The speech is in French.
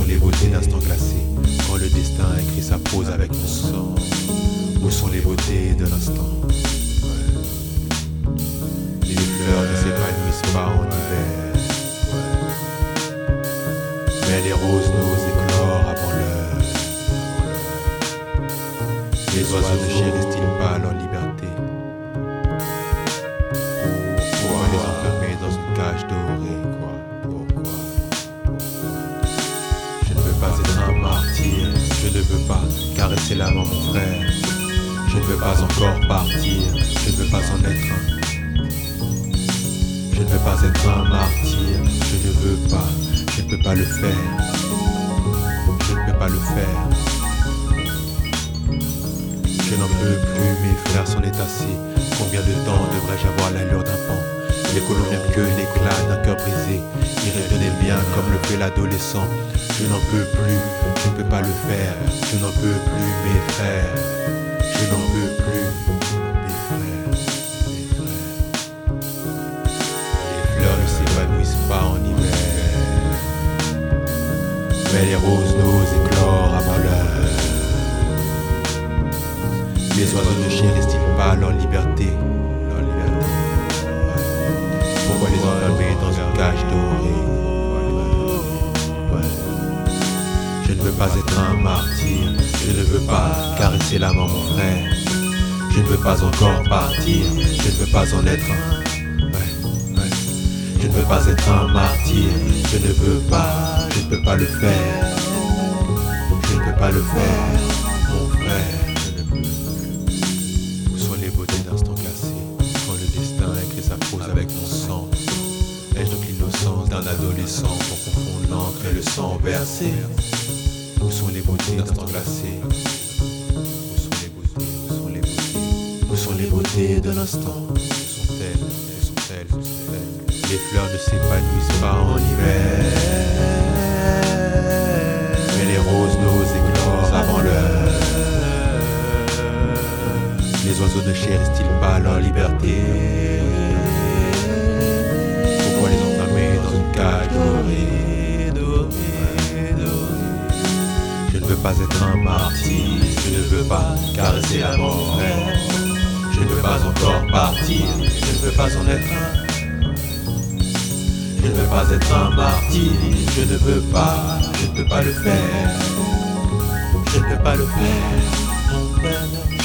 les beautés d'instants glacés, quand le destin écrit sa prose avec mon sang? Où sont les beautés de l'instant? Les fleurs ne s'épanouissent pas en hiver, mais les roses n'osent éclore avant l'heure. Les oiseaux ne chérissent-ils pas leur liberté? Pourquoi les enfermer dans une cage dorée? Pourquoi? Je ne veux pas être un martyr, je ne veux pas caresser l'amant mon frère. Je ne veux pas encore partir, je ne veux pas en être un. Je ne veux pas être un martyr, je ne veux pas, je ne peux pas le faire. Je ne peux pas le faire. Je n'en peux plus, mes frères s'en est assez. Combien de temps devrais-je avoir l'allure d'un pan? L'écolo n'aime que l'éclat d'un cœur brisé. Il rêve de bien comme le fait l'adolescent. Je n'en peux plus, je ne peux pas le faire. Je n'en peux plus, mes frères. Je n'en peux plus, mes frères. Les fleurs ne s'épanouissent pas en hiver, mais les roses n'osent éclore avant l'heure. Les oiseaux ne chérissent-ils pas leur liberté? Pourquoi les enfermer dans une cage dorée? Je ne veux pas être un martyr, je ne veux pas caresser l'amant mon frère. Je ne veux pas encore partir, je ne veux pas en être un. Je ne veux pas être un martyr, je ne veux pas, je ne peux pas le faire. Je ne peux pas le faire, mon frère. Où sont les beautés d'instants glacés, quand le destin écrit sa prose avec mon sang? Ai-je donc l'innocence d'un adolescent pour confondre l'encre et le sang versé? Où sont les beautés d'instants glacés? Où sont les beautés de l'instant? Où sont-elles? Les fleurs ne s'épanouissent pas en hiver, mais les roses n'osent éclore avant l'heure. Les oiseaux ne chérissent-ils pas leur liberté? Pourquoi les enfermer dans une cage dorée? Je ne veux pas être un martyr, je ne veux pas caresser la mort. Je ne veux pas encore partir, je ne veux pas en être un. Je ne veux pas être un martyr, je ne veux pas, je ne peux pas le faire. Je ne peux pas le faire.